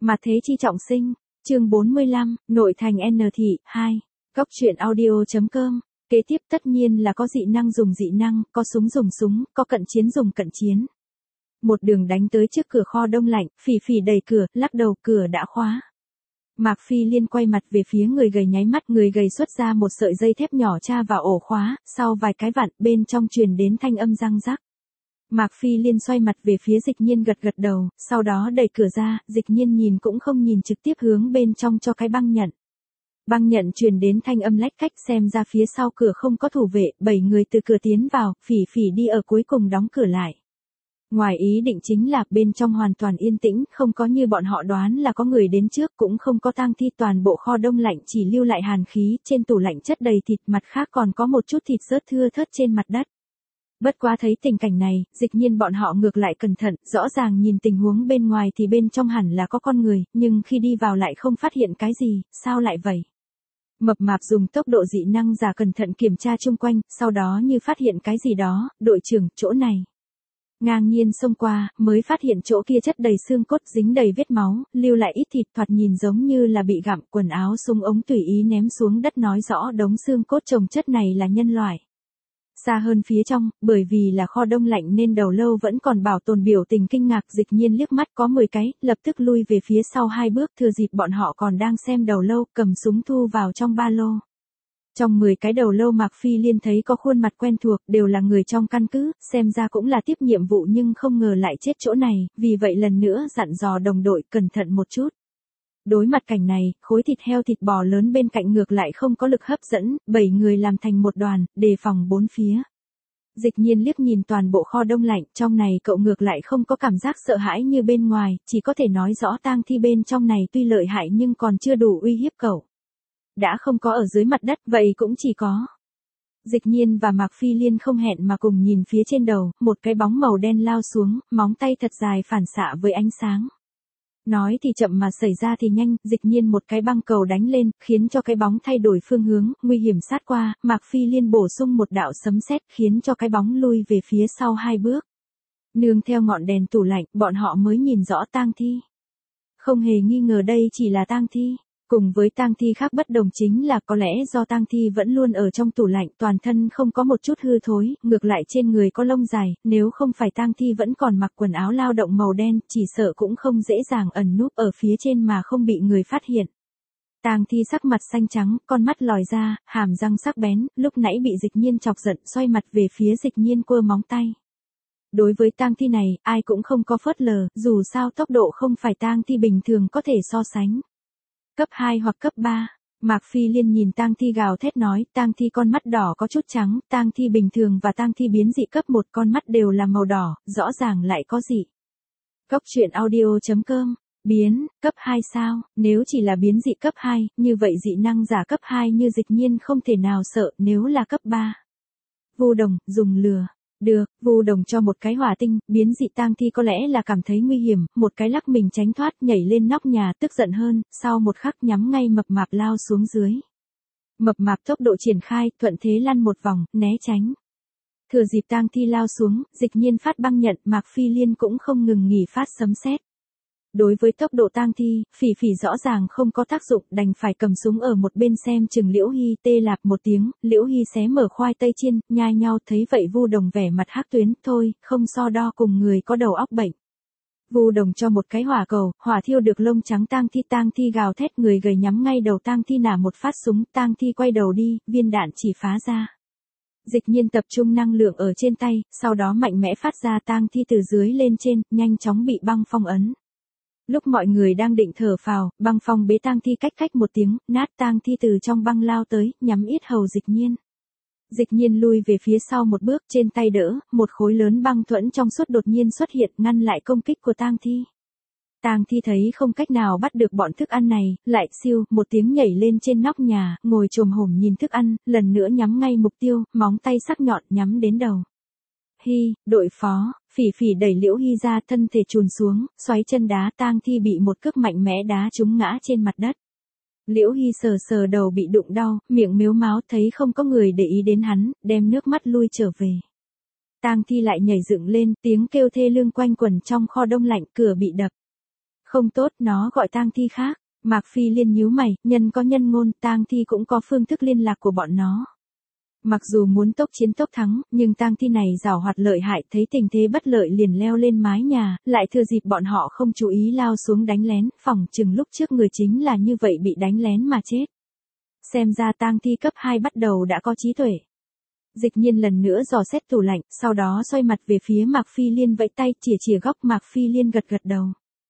Mà thế chi trọng sinh, chương 45, nội thành N thị, 2. Góc truyện audio.com. Kế tiếp tất nhiên là có dị năng dùng dị năng, có súng dùng súng, có cận chiến dùng cận chiến. Một đường đánh tới trước cửa kho đông lạnh, Phỉ Phỉ đẩy cửa, lắc đầu cửa đã khóa. Mạc Phi Liên quay mặt về phía người gầy nháy mắt, người gầy xuất ra một sợi dây thép nhỏ tra vào ổ khóa, sau vài cái vặn, bên trong truyền đến thanh âm răng rắc. Mạc Phi Liên xoay mặt về phía Dịch Nhiên gật gật đầu, sau đó đẩy cửa ra, Dịch Nhiên nhìn cũng không nhìn trực tiếp hướng bên trong cho cái băng nhận. Băng nhận truyền đến thanh âm lách cách, xem ra phía sau cửa không có thủ vệ, 7 người từ cửa tiến vào, Phỉ Phỉ đi ở cuối cùng đóng cửa lại. Ngoài ý định chính là bên trong hoàn toàn yên tĩnh, không có như bọn họ đoán là có người đến trước, cũng không có tang thi, toàn bộ kho đông lạnh chỉ lưu lại hàn khí, trên tủ lạnh chất đầy thịt, mặt khác còn có một chút thịt rớt thưa thớt trên mặt đất. Bất quá thấy tình cảnh này, Dịch Nhiên bọn họ ngược lại cẩn thận, rõ ràng nhìn tình huống bên ngoài thì bên trong hẳn là có con người, nhưng khi đi vào lại không phát hiện cái gì, sao lại vậy? Mập mạp dùng tốc độ dị năng giả cẩn thận kiểm tra chung quanh, sau đó như phát hiện cái gì đó, đội trưởng, chỗ này. Ngang nhiên xông qua, mới phát hiện chỗ kia chất đầy xương cốt, dính đầy vết máu, lưu lại ít thịt, thoạt nhìn giống như là bị gặm, quần áo súng ống tùy ý ném xuống đất, nói rõ đống xương cốt chồng chất này là nhân loại. Xa hơn phía trong, bởi vì là kho đông lạnh nên đầu lâu vẫn còn bảo tồn biểu tình kinh ngạc, Dịch Nhiên liếc mắt có 10 cái, lập tức lui về phía sau 2 bước, thừa dịp bọn họ còn đang xem đầu lâu, cầm súng thu vào trong ba lô. Trong 10 cái đầu lâu Mạc Phi Liên thấy có khuôn mặt quen thuộc, đều là người trong căn cứ, xem ra cũng là tiếp nhiệm vụ nhưng không ngờ lại chết chỗ này, vì vậy lần nữa dặn dò đồng đội cẩn thận một chút. Đối mặt cảnh này, khối thịt heo thịt bò lớn bên cạnh ngược lại không có lực hấp dẫn, 7 người làm thành một đoàn, đề phòng bốn phía. Dịch Nhiên liếc nhìn toàn bộ kho đông lạnh, trong này cậu ngược lại không có cảm giác sợ hãi như bên ngoài, chỉ có thể nói rõ tang thi bên trong này tuy lợi hại nhưng còn chưa đủ uy hiếp cậu. Đã không có ở dưới mặt đất, vậy cũng chỉ có. Dịch Nhiên và Mạc Phi Liên không hẹn mà cùng nhìn phía trên đầu, một cái bóng màu đen lao xuống, móng tay thật dài phản xạ với ánh sáng. Nói thì chậm mà xảy ra thì nhanh, Dịch Nhiên một cái băng cầu đánh lên, khiến cho cái bóng thay đổi phương hướng, nguy hiểm sát qua, Mạc Phi Liên bổ sung một đạo sấm sét, khiến cho cái bóng lui về phía sau 2 bước. Nương theo ngọn đèn tủ lạnh, bọn họ mới nhìn rõ tang thi. Không hề nghi ngờ đây chỉ là tang thi. Cùng với tang thi khác bất đồng chính là có lẽ do tang thi vẫn luôn ở trong tủ lạnh, toàn thân không có một chút hư thối, ngược lại trên người có lông dài, nếu không phải tang thi vẫn còn mặc quần áo lao động màu đen, chỉ sợ cũng không dễ dàng ẩn núp ở phía trên mà không bị người phát hiện. Tang thi sắc mặt xanh trắng, con mắt lòi ra, hàm răng sắc bén, lúc nãy bị Dịch Nhiên chọc giận, xoay mặt về phía Dịch Nhiên quơ móng tay. Đối với tang thi này, ai cũng không có phớt lờ, dù sao tốc độ không phải tang thi bình thường có thể so sánh. Cấp 2 hoặc cấp 3, Mạc Phi Liên nhìn tang thi gào thét nói, tang thi con mắt đỏ có chút trắng, tang thi bình thường và tang thi biến dị cấp 1 con mắt đều là màu đỏ, rõ ràng lại có dị. Góc truyện audio.com, biến, cấp 2 sao, nếu chỉ là biến dị cấp 2, như vậy dị năng giả cấp 2 như Dịch Nhiên không thể nào sợ, nếu là cấp 3. Vu Đồng, dùng lừa. Được, Vu Đồng cho một cái hỏa tinh, biến dị tang thi có lẽ là cảm thấy nguy hiểm, một cái lắc mình tránh thoát, nhảy lên nóc nhà, tức giận hơn, sau một khắc nhắm ngay mập mạp lao xuống dưới. Mập mạp tốc độ triển khai, thuận thế lăn một vòng, né tránh. Thừa dịp tang thi lao xuống, Dịch Nhiên phát băng nhận, Mạc Phi Liên cũng không ngừng nghỉ phát sấm sét. Đối với tốc độ tang thi, Phỉ Phỉ rõ ràng không có tác dụng, đành phải cầm súng ở một bên xem chừng Liễu Hy, tê lạp một tiếng, Liễu Hy xé mở khoai tây chiên, nhai nhau, thấy vậy Vu Đồng vẻ mặt hắc tuyến, thôi, không so đo cùng người có đầu óc bệnh. Vu Đồng cho một cái hỏa cầu, hỏa thiêu được lông trắng tang thi gào thét, người gầy nhắm ngay đầu tang thi nả một phát súng, tang thi quay đầu đi, viên đạn chỉ phá ra. Dịch Nhiên tập trung năng lượng ở trên tay, sau đó mạnh mẽ phát ra tang thi từ dưới lên trên, nhanh chóng bị băng phong ấn. Lúc mọi người đang định thở phào, băng phong bế tang thi cách một tiếng, nát tang thi từ trong băng lao tới, nhắm yết hầu Dịch Nhiên. Dịch Nhiên lui về phía sau một bước, trên tay đỡ, một khối lớn băng thuẫn trong suốt đột nhiên xuất hiện, ngăn lại công kích của tang thi. Tang thi thấy không cách nào bắt được bọn thức ăn này, lại siêu, một tiếng nhảy lên trên nóc nhà, ngồi chồm hổm nhìn thức ăn, lần nữa nhắm ngay mục tiêu, móng tay sắc nhọn nhắm đến đầu. Hy, đội phó, Phỉ Phỉ đẩy Liễu Hy ra, thân thể chùn xuống, xoáy chân đá, tang thi bị một cước mạnh mẽ đá trúng ngã trên mặt đất. Liễu Hy sờ sờ đầu bị đụng đau, miệng mếu máo, thấy không có người để ý đến hắn, đem nước mắt lui trở về. Tang thi lại nhảy dựng lên, tiếng kêu thê lương quanh quẩn trong kho đông lạnh, cửa bị đập. Không tốt, nó gọi tang thi khác. Mạc Phi Liên nhíu mày, nhân có nhân ngôn, tang thi cũng có phương thức liên lạc của bọn nó. Mặc dù muốn tốc chiến tốc thắng, nhưng tang thi này giàu hoạt lợi hại, thấy tình thế bất lợi liền leo lên mái nhà, lại thừa dịp bọn họ không chú ý lao xuống đánh lén, phỏng chừng lúc trước người chính là như vậy bị đánh lén mà chết. Xem ra tang thi cấp 2 bắt đầu đã có trí tuệ. Dịch Nhiên lần nữa dò xét tủ lạnh, sau đó xoay mặt về phía Mạc Phi Liên vẫy tay chìa chìa góc. Mạc Phi Liên gật gật đầu.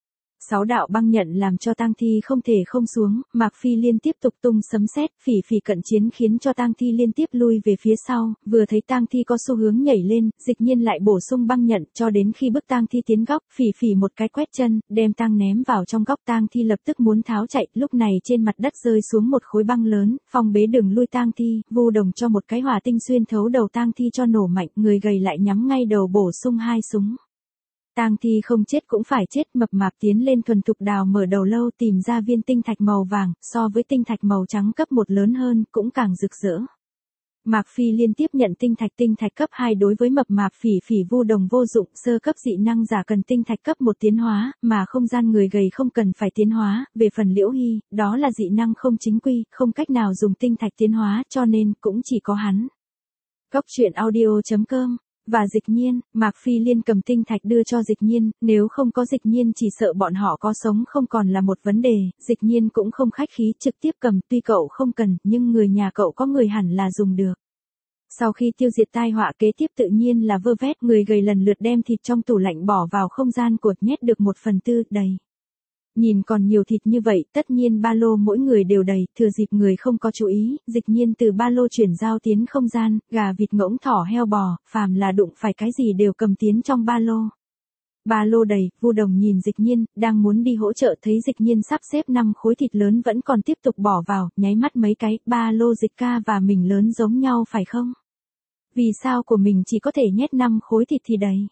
6 đạo băng nhận làm cho tang thi không thể không xuống, Mạc Phi Liên tiếp tục tung sấm sét, phỉ phỉ cận chiến khiến cho tang thi liên tiếp lui về phía sau, vừa thấy tang thi có xu hướng nhảy lên, Dịch Nhiên lại bổ sung băng nhận cho đến khi bức tang thi tiến góc, phỉ phỉ một cái quét chân, đem tang ném vào trong góc, tang thi lập tức muốn tháo chạy, lúc này trên mặt đất rơi xuống một khối băng lớn, phong bế đường lui tang thi, Vu Đồng cho một cái hỏa tinh xuyên thấu đầu tang thi cho nổ mạnh, người gầy lại nhắm ngay đầu bổ sung 2 súng. Tang thi không chết cũng phải chết, mập mạp tiến lên thuần thục đào mở đầu lâu tìm ra viên tinh thạch màu vàng, so với tinh thạch màu trắng cấp 1 lớn hơn, cũng càng rực rỡ. Mạc Phi liên tiếp nhận tinh thạch cấp 2 đối với mập mạp phỉ phỉ Vu Đồng vô dụng, sơ cấp dị năng giả cần tinh thạch cấp 1 tiến hóa, mà không gian người gầy không cần phải tiến hóa, về phần Liễu Hy, đó là dị năng không chính quy, không cách nào dùng tinh thạch tiến hóa, cho nên cũng chỉ có hắn. Góc truyện audio.com và Dịch Nhiên, Mạc Phi Liên cầm tinh thạch đưa cho Dịch Nhiên, nếu không có Dịch Nhiên chỉ sợ bọn họ có sống không còn là một vấn đề, Dịch Nhiên cũng không khách khí trực tiếp cầm, tuy cậu không cần, nhưng người nhà cậu có người hẳn là dùng được. Sau khi tiêu diệt tai họa kế tiếp tự nhiên là vơ vét, người gầy lần lượt đem thịt trong tủ lạnh bỏ vào không gian cột nhét được 1/4 đầy. Nhìn còn nhiều thịt như vậy, tất nhiên ba lô mỗi người đều đầy, thừa dịp người không có chú ý, Dịch Nhiên từ ba lô chuyển giao tiến không gian, gà vịt ngỗng thỏ heo bò, phàm là đụng phải cái gì đều cầm tiến trong ba lô. Ba lô đầy, Vu Đồng nhìn Dịch Nhiên, đang muốn đi hỗ trợ thấy Dịch Nhiên sắp xếp 5 khối thịt lớn vẫn còn tiếp tục bỏ vào, nháy mắt mấy cái, ba lô Dịch ca và mình lớn giống nhau phải không? Vì sao của mình chỉ có thể nhét 5 khối thịt thì đầy?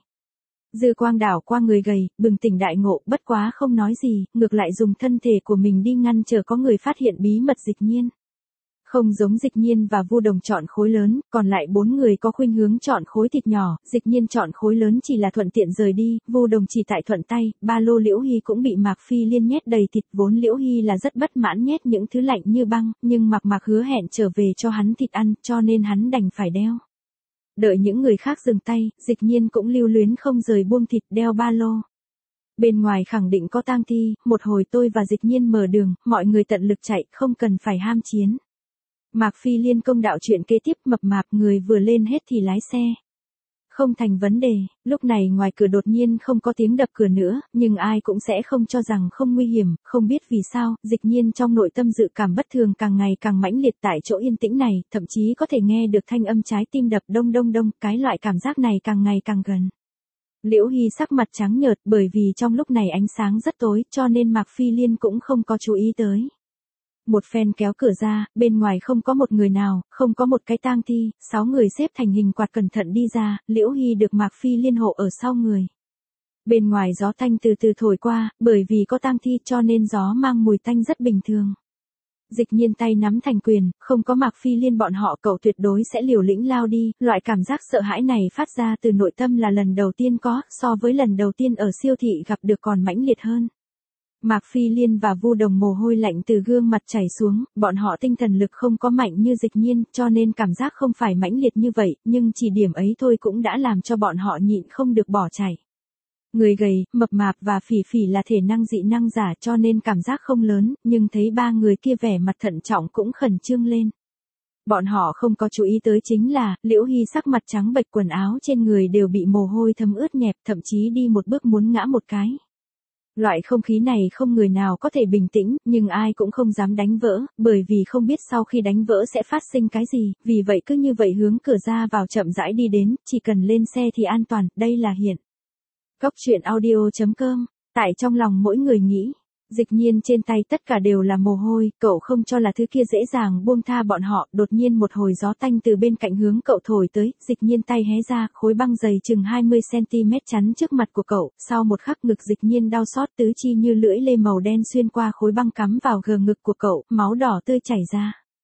Dư quang đảo qua người gầy, bừng tỉnh đại ngộ, bất quá không nói gì, ngược lại dùng thân thể của mình đi ngăn chờ có người phát hiện bí mật Dịch Nhiên. Không giống Dịch Nhiên và Vu Đồng chọn khối lớn, còn lại 4 người có khuynh hướng chọn khối thịt nhỏ, Dịch Nhiên chọn khối lớn chỉ là thuận tiện rời đi, Vu Đồng chỉ tại thuận tay, ba lô Liễu Hy cũng bị Mạc Phi Liên nhét đầy thịt, vốn Liễu Hy là rất bất mãn nhét những thứ lạnh như băng, nhưng Mạc hứa hẹn trở về cho hắn thịt ăn, cho nên hắn đành phải đeo. Đợi những người khác dừng tay, Dịch Nhiên cũng lưu luyến không rời buông thịt đeo ba lô. Bên ngoài khẳng định có tang thi, một hồi tôi và Dịch Nhiên mở đường, mọi người tận lực chạy, không cần phải ham chiến. Mạc Phi Liên công đạo chuyện kế tiếp, mập mạp người vừa lên hết thì lái xe. Không thành vấn đề, lúc này ngoài cửa đột nhiên không có tiếng đập cửa nữa, nhưng ai cũng sẽ không cho rằng không nguy hiểm, không biết vì sao, Dịch Nhiên trong nội tâm dự cảm bất thường càng ngày càng mãnh liệt tại chỗ yên tĩnh này, thậm chí có thể nghe được thanh âm trái tim đập đông đông đông, cái loại cảm giác này càng ngày càng gần. Liễu Hy sắc mặt trắng nhợt bởi vì trong lúc này ánh sáng rất tối, cho nên Mạc Phi Liên cũng không có chú ý tới. Một phen kéo cửa ra, bên ngoài không có một người nào, không có một cái tang thi, 6 người xếp thành hình quạt cẩn thận đi ra, Liễu Hy được Mạc Phi Liên hộ ở sau người. Bên ngoài gió tanh từ từ thổi qua, bởi vì có tang thi cho nên gió mang mùi tanh rất bình thường. Dịch Nhiên tay nắm thành quyền, không có Mạc Phi Liên bọn họ cậu tuyệt đối sẽ liều lĩnh lao đi, loại cảm giác sợ hãi này phát ra từ nội tâm là lần đầu tiên có, so với lần đầu tiên ở siêu thị gặp được còn mãnh liệt hơn. Mạc Phi Liên và Vu Đồng mồ hôi lạnh từ gương mặt chảy xuống, bọn họ tinh thần lực không có mạnh như Dịch Nhiên, cho nên cảm giác không phải mãnh liệt như vậy, nhưng chỉ điểm ấy thôi cũng đã làm cho bọn họ nhịn không được bỏ chạy. Người gầy, mập mạp và phỉ phỉ là thể năng dị năng giả cho nên cảm giác không lớn, nhưng thấy ba người kia vẻ mặt thận trọng cũng khẩn trương lên. Bọn họ không có chú ý tới chính là, Liễu Hy sắc mặt trắng bệch, quần áo trên người đều bị mồ hôi thấm ướt nhẹp, thậm chí đi một bước muốn ngã một cái. Loại không khí này không người nào có thể bình tĩnh, nhưng ai cũng không dám đánh vỡ, bởi vì không biết sau khi đánh vỡ sẽ phát sinh cái gì, vì vậy cứ như vậy hướng cửa ra vào chậm rãi đi đến, chỉ cần lên xe thì an toàn, đây là hiện. Góc truyện audio.com, tại trong lòng mỗi người nghĩ. Dịch Nhiên trên tay tất cả đều là mồ hôi, cậu không cho là thứ kia dễ dàng buông tha bọn họ, đột nhiên một hồi gió tanh từ bên cạnh hướng cậu thổi tới, Dịch Nhiên tay hé ra, khối băng dày chừng 20cm chắn trước mặt của cậu, sau một khắc ngực Dịch Nhiên đau xót tứ chi như lưỡi lê màu đen xuyên qua khối băng cắm vào gờ ngực của cậu, máu đỏ tươi chảy ra.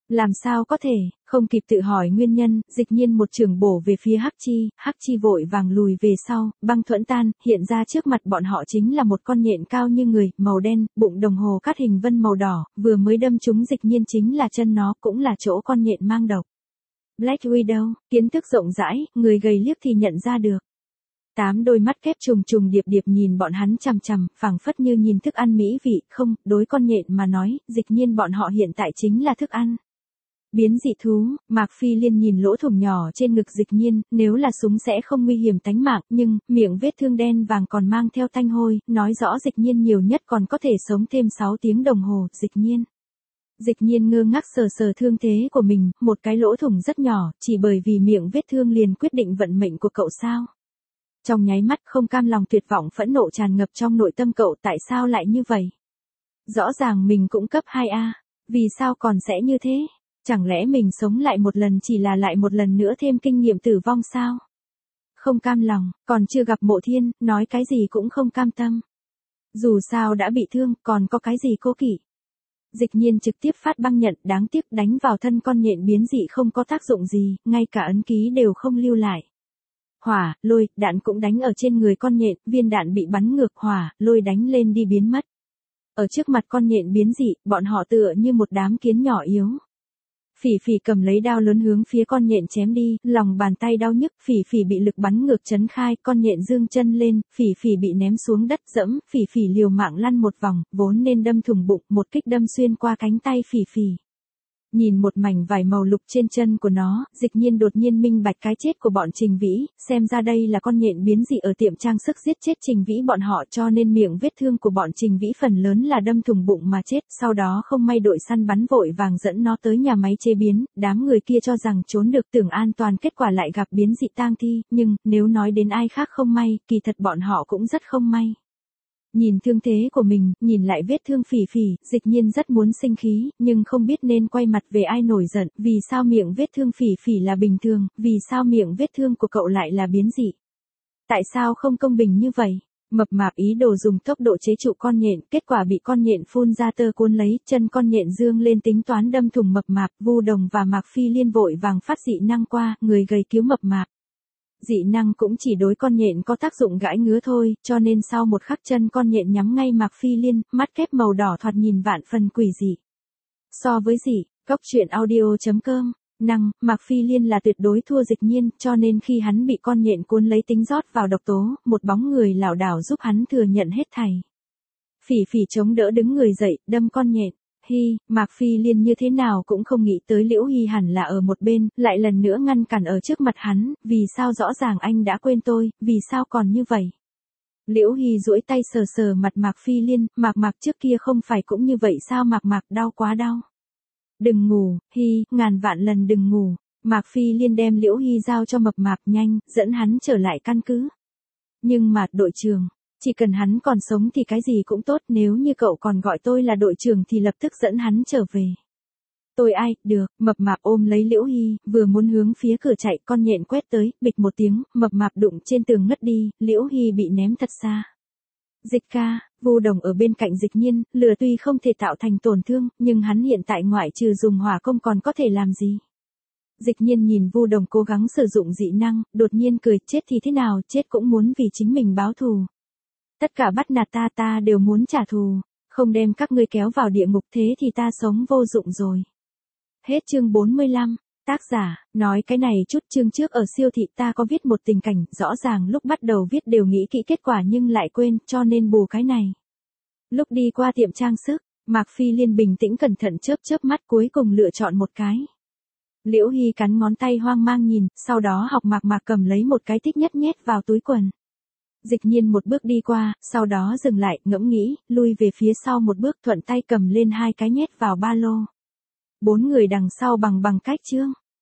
Làm sao có thể, không kịp tự hỏi nguyên nhân, Dịch Nhiên một trường bổ về phía Hắc Chi vội vàng lùi về sau, băng thuẫn tan, hiện ra trước mặt bọn họ chính là một con nhện cao như người, màu đen, bụng đồng hồ cắt hình vân màu đỏ, vừa mới đâm trúng Dịch Nhiên chính là chân nó, cũng là chỗ con nhện mang độc. Black Widow, kiến thức rộng rãi, người gầy liếc thì nhận ra được. 8 đôi mắt kép trùng trùng điệp điệp nhìn bọn hắn chằm chằm, phảng phất như nhìn thức ăn mỹ vị, không, đối con nhện mà nói, Dịch Nhiên bọn họ hiện tại chính là thức ăn. Biến dị thú, Mạc Phi Liên nhìn lỗ thủng nhỏ trên ngực Dịch Nhiên, nếu là súng sẽ không nguy hiểm tánh mạng, nhưng, miệng vết thương đen vàng còn mang theo tanh hôi, nói rõ Dịch Nhiên nhiều nhất còn có thể sống thêm 6 tiếng đồng hồ, Dịch Nhiên ngơ ngác sờ sờ thương thế của mình, một cái lỗ thủng rất nhỏ, chỉ bởi vì miệng vết thương liền quyết định vận mệnh của cậu sao. Trong nháy mắt không cam lòng tuyệt vọng phẫn nộ tràn ngập trong nội tâm cậu, tại sao lại như vậy? Rõ ràng mình cũng cấp 2A, vì sao còn sẽ như thế? Chẳng lẽ mình sống lại một lần chỉ là lại một lần nữa thêm kinh nghiệm tử vong sao? Không cam lòng, còn chưa gặp Mộ Thiên, nói cái gì cũng không cam tâm. Dù sao đã bị thương, còn có cái gì cố kỵ. Dịch Nhiên trực tiếp phát băng nhận, đáng tiếc đánh vào thân con nhện biến dị không có tác dụng gì, ngay cả ấn ký đều không lưu lại. Hỏa, lôi, đạn cũng đánh ở trên người con nhện, viên đạn bị bắn ngược, hỏa, lôi đánh lên đi biến mất. Ở trước mặt con nhện biến dị, bọn họ tựa như một đám kiến nhỏ yếu. Phỉ Phỉ cầm lấy đao lớn hướng phía con nhện chém đi, lòng bàn tay đau nhức, Phỉ Phỉ bị lực bắn ngược chấn khai, con nhện dương chân lên, Phỉ Phỉ bị ném xuống đất dẫm, Phỉ Phỉ liều mạng lăn một vòng, vốn nên đâm thủng bụng, một kích đâm xuyên qua cánh tay Phỉ Phỉ. Nhìn một mảnh vải màu lục trên chân của nó, Dịch Nhiên đột nhiên minh bạch cái chết của bọn Trình Vĩ, xem ra đây là con nhện biến dị ở tiệm trang sức giết chết Trình Vĩ bọn họ, cho nên miệng vết thương của bọn Trình Vĩ phần lớn là đâm thủng bụng mà chết, sau đó không may đội săn bắn vội vàng dẫn nó tới nhà máy chế biến, đám người kia cho rằng trốn được tưởng an toàn, kết quả lại gặp biến dị tang thi, nhưng, nếu nói đến ai khác không may, kỳ thật bọn họ cũng rất không may. Nhìn thương thế của mình, nhìn lại vết thương Phỉ Phỉ, Dịch Nhiên rất muốn sinh khí, nhưng không biết nên quay mặt về ai nổi giận, vì sao miệng vết thương Phỉ Phỉ là bình thường, vì sao miệng vết thương của cậu lại là biến dị. Tại sao không công bình như vậy? Mập mạp ý đồ dùng tốc độ chế trụ con nhện, kết quả bị con nhện phun ra tơ cuốn lấy, chân con nhện dương lên tính toán đâm thủng mập mạp, Vu Đồng và Mạc Phi Liên vội vàng phát dị năng qua, người gầy cứu mập mạp. Dị năng cũng chỉ đối con nhện có tác dụng gãi ngứa thôi, cho nên sau một khắc chân con nhện nhắm ngay Mạc Phi Liên, mắt kép màu đỏ thoạt nhìn vạn phần quỷ dị. So với dị, Cốc Truyện Audio.com, Mạc Phi Liên là tuyệt đối thua Dịch Nhiên, cho nên khi hắn bị con nhện cuốn lấy tính rót vào độc tố, một bóng người lảo đảo giúp hắn thừa nhận hết thảy. Phỉ Phỉ chống đỡ đứng người dậy, đâm con nhện. Mạc Phi Liên như thế nào cũng không nghĩ tới Liễu Hy hẳn là ở một bên, lại lần nữa ngăn cản ở trước mặt hắn, vì sao rõ ràng anh đã quên tôi, vì sao còn như vậy. Liễu Hy duỗi tay sờ sờ mặt Mạc Phi Liên, Mạc trước kia không phải cũng như vậy sao, Mạc đau quá đau. Đừng ngủ, ngàn vạn lần đừng ngủ. Mạc Phi Liên đem Liễu Hy giao cho mập nhanh, dẫn hắn trở lại căn cứ. Nhưng mà, đội trưởng, chỉ cần hắn còn sống thì cái gì cũng tốt, nếu như cậu còn gọi tôi là đội trưởng thì lập tức dẫn hắn trở về. Tôi ai, được, mập mạp ôm lấy Liễu Hy, vừa muốn hướng phía cửa chạy, con nhện quét tới, bịch một tiếng, mập mạp đụng trên tường ngất đi, Liễu Hy bị ném thật xa. Dịch ca, Vu Đồng ở bên cạnh Dịch Nhiên, lửa tuy không thể tạo thành tổn thương, nhưng hắn hiện tại ngoại trừ dùng hỏa công còn có thể làm gì. Dịch Nhiên nhìn Vu Đồng cố gắng sử dụng dị năng, đột nhiên cười, chết thì thế nào, chết cũng muốn vì chính mình báo thù. Tất cả bắt nạt ta đều muốn trả thù, không đem các ngươi kéo vào địa ngục thế thì ta sống vô dụng rồi. Hết chương 45, tác giả, nói cái này chút chương trước ở siêu thị ta có viết một tình cảnh, rõ ràng lúc bắt đầu viết đều nghĩ kỹ kết quả nhưng lại quên, cho nên bù cái này. Lúc đi qua tiệm trang sức, Mạc Phi Liên bình tĩnh cẩn thận chớp mắt cuối cùng lựa chọn một cái. Liễu Hy cắn ngón tay hoang mang nhìn, sau đó học Mạc cầm lấy một cái thích nhất nhét vào túi quần. Dịch Nhiên một bước đi qua, sau đó dừng lại, ngẫm nghĩ, lui về phía sau một bước thuận tay cầm lên hai cái nhét vào ba lô. 4 người đằng sau bằng cách chương.